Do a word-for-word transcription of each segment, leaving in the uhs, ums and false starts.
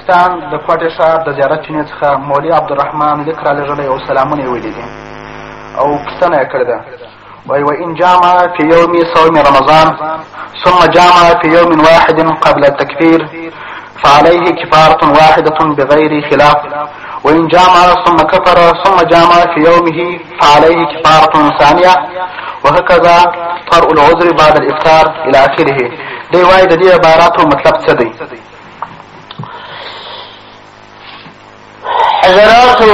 ستان د کوټې ښار د زیارت چینې څخه مولوي عبدالرحمن لیک رالېږلی او سلامونه یې ویلي دي او پوښتنه یې کړې ده. وایي وإن جامع في يوم صوم رمضان ثم جامع في يوم واحد قبل التكفير فعليه كفارة واحدة بغير خلاف، وإن جامع ثم كفر ثم جامع في يومه فعليه كفارة ثانية، وهكذا فرع العذر بعد الإفطار إلى آخره. دی وایي د دې عباراتو مطلب څه دی؟ حضراتو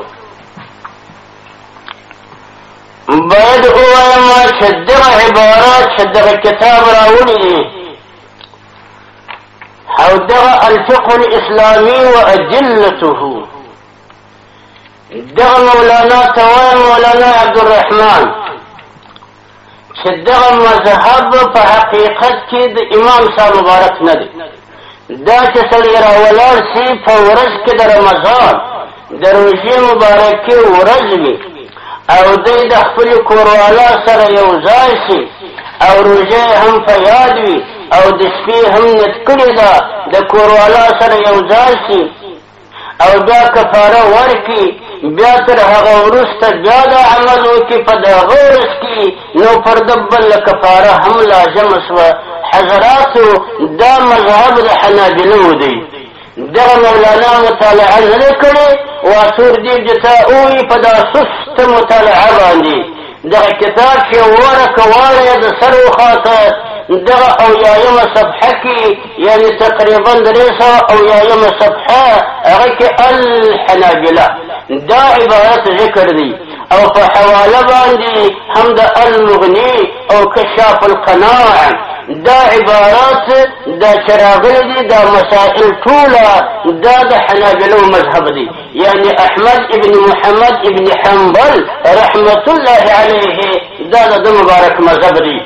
باید اوایم چې دغه عبارات چې دغه کتاب راوړي دي او دغه الفقه الاسلامي وادلته دغه مولانا توای مولانا عبدالرحمن چې دغه مذهب په حقیقت کې د امام صاحب مبارک نه دی. دا چې سړی راولاړ شي په ورځ کې د رمضان د روژې مبارکې ورځ وي او دی د خپل کوروالا سره یو ځای شي او روژه هم په یاد وي او د شپې هم نیت کړې ده د کوروالا سره یو ځای شي او بیا کفاره ورکړي، بیا تر هغه وروسته بیا دا عمل وکړي په دغه ورځ کې، نو پر ده بله کفاره هم لازمه شوه. حضراتو دا مذهب د حنابلو دی. دغه مولانا مطالعه نه ده کړې واسور دې جتا اوي په دا سسته مطالعه باندې دغه کتاب چې ورکه واړه د سر وخاته دغه اویایمه صفحه کې یعنې تقریبا درې سوه اویایمه صفحه هغه کې الحنابله دا عبارت ذکر دی او په حواله باندې هم د المغني او کشاف القناع دا عبارات دا چراغل دي دا مسائل ټوله دا د حنابلو مذهب دي. یعنی احمد ابن محمد ابن حنبل رحمت الله علیه دا د مبارک مذهب دي.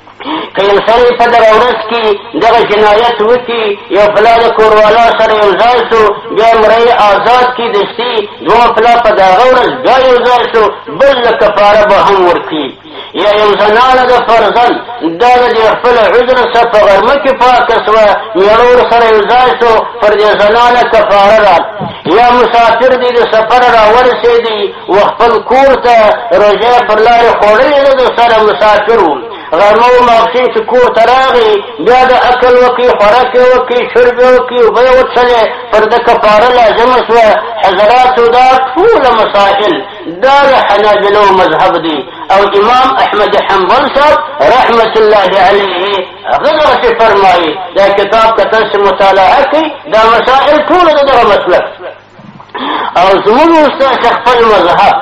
که یو سړی په دغه ورځ کې دغه جنایت وکړي یو پلا د کوروالا سره یو ځای شو بیا مړی آزاد کړي دستي دوه پلا په دغه ورځ بیا یو ځای شو بله کفاره به هم ورکړي. یا یو زنانه د فرزند دا د دې خپل عذر څخه په غرمه کې پاکه شوه میړه ورسره یو ځای شو پر دې زنانه کفاره ده. یا مسافر دی د سفر را ورسېدي و خپل کور ته روژه پر لارې خوړلې ده د سره مسافر و غرمه و ماپښین چې کور ته راغی بیا د اکل وکړي خوراک یې وکړي شرب یې وکړي اوبه یې وڅښلې پر ده کفاره لازمه شوه. حضراتو دا ټوله مسائل دا د حنابلو مذهب دی او امام احمد حنبل صاحب رحمت الله علیه هغه دغسې فرمایي دا کتاب که تاسې مطالعه کوئ دا مسائل ټوله د دغه مسلک او زموږ استاد چې خپل مذهب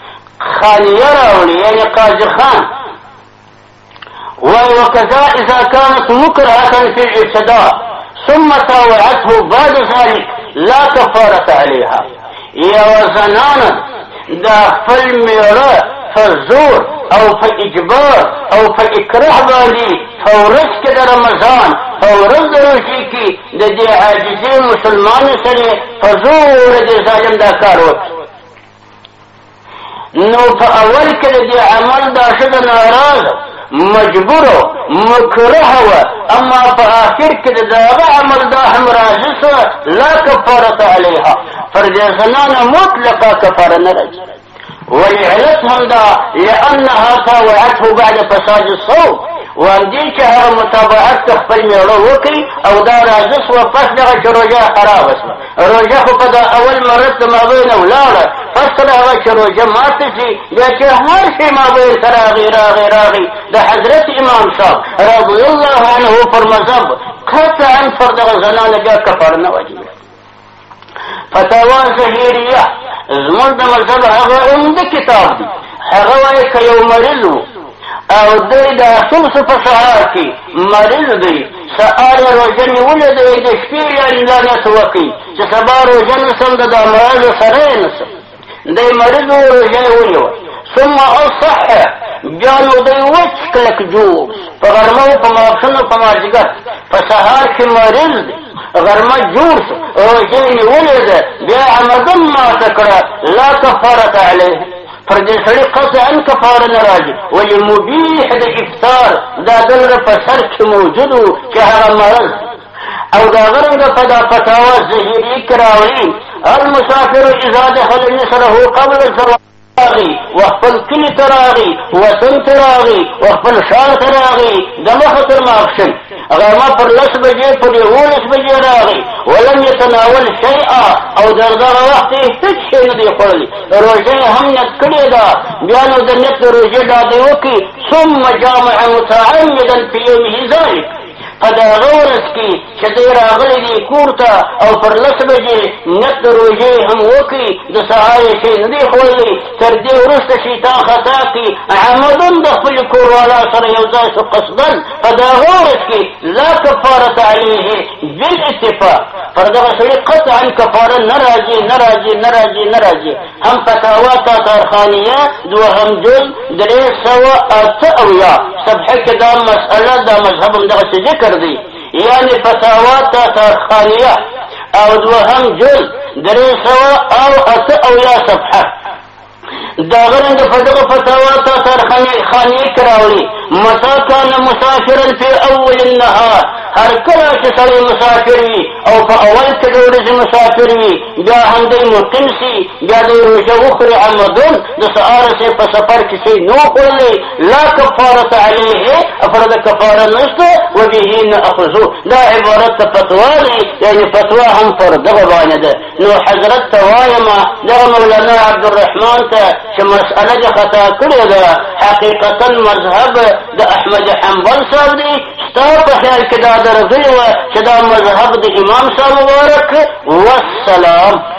خانیه راوړي یعنې قاضي خان وكذا إذا كانت مكرهة في الابتداء ثم طاوعته بعد ذلك لا كفارة عليها. يا زنانا دا خپل میړه په زور او په اجبار او په اکراه باندې په ورځ کې د رمضان په ورځ د روژې کې د دې عاجزې مسلمانو سره په زور د ظالم دا کار وکړي، نو په اول کې د دې عمل دا ښځه ناراضه مجبوره مکره وه، اما په آخر کې د دغه عمل دا هم راضي شوه لا کفارة علیها. پر دې زنانه مطلقه کفاره نه راځي. ولعلت هم دا لأنها طاوعته بعد فساد الصوم وامدې چې هغه متابعت د خپل میړه وکړي او دا راضي شوه پس دغه چې روژه خرابه شوه. روژه خو په دا اول مرض د مابین ولاړه پس کله هغه چې روژه ماته شي بیا چې هر شی مابین ته راغی راغی راغی د حضرت امام صاحب رضی الله عنه پر مذهب قطعا پر دغه زنانه بیا کفاره نه واجبه. فتاوا ظهیریه زموږ د مذهب هغه عمده کتاب دی. هغه وایي که یو مریض و او دی د ثلث په سهار کې مریض دی سهار یې روژه نیولې دی د شپې یعنې دا نیت وکړي چې سبا روژه نسم د دا مرض سره یې نسم دی مریض و روژه یې ونیوه ثم اصح بیا نو دی وچ کلک جوړ په غرمه و په ماپښین و په مازدیګر په سهار کې مریض دی غرمه جوړ شو روژه یې نیولې ده بیا عمدن ماته کړه لا کفارة علیه. پر دې سړي قطعا کفاره نه راځي. ولې مبیح د افطار دا دلته په سر کې موجود و چې هغه مرض او دا غرنګ په دا فتاوا ظهیري کې راوړي المسافر اذا دخل مصره قبل الزواج وخپل کلی تراغي وطن تراغي وخپل شار تراغي دمخه تر ماخشن غرمه پر لس بجې پر یولس بجې راغی ولم يتناول شيئا او در دغه وخت هیڅ شی نه دی خوړلی روژه هم نیت کړې ده بیا نو د نیت روژې ډاډې وکړي ثم جامع متعمدا في يومه ذلك په دغه ورځ کې چې دی راغلی دی کور ته او پر لس بجې نیت د روژې هم وکړي د سهار یې شی نه دی خوړلی تر دې وروسته شیطان خطا کړي عمدن د خپل کوروالا سره یو ځای شو قصدا په دغه ورځ کې لا کفارة علیه بالاتفاق پر دغه سړي قطعا کفاره نه راځي نه راځي نه راځي نه راځي هم فتاوا تاتارخانیه دوهم جز درې سوه اته اویا صفحه کې دا مسئله دا مذهب هم دغسې ذکر دی یعنی فتاوا تاتارخانیه او دوهم جز درې سوه او اته اویا صفحه دا غرنګ په دغه فتاوا تاتارخانیه کې راوړي متى كان مسافرا في اول النهار هر کله چې سړی مسافر وي او په اول کې د ورځې مسافر وي بیا هم دی مقیم سي بیا دی روژه وخوري عمدن د سهار سي په سفر کې سي نو خوړلی لا کفارة علیه افرد کفاره نشته وبه ناخذو دا عبارت ته فتوا دی یعنی فتوا هم پر دغه باندې ده نو حضرت ته وایم دغه مولانا عبدالرحمن ته چې مسأله دې خطا کړې ده حقیقتا مذهب د احمد حنبل صاحب دی ستا په خیال کې دا درغلې وه چې دا مذهب د امام صاحب مبارک والسلام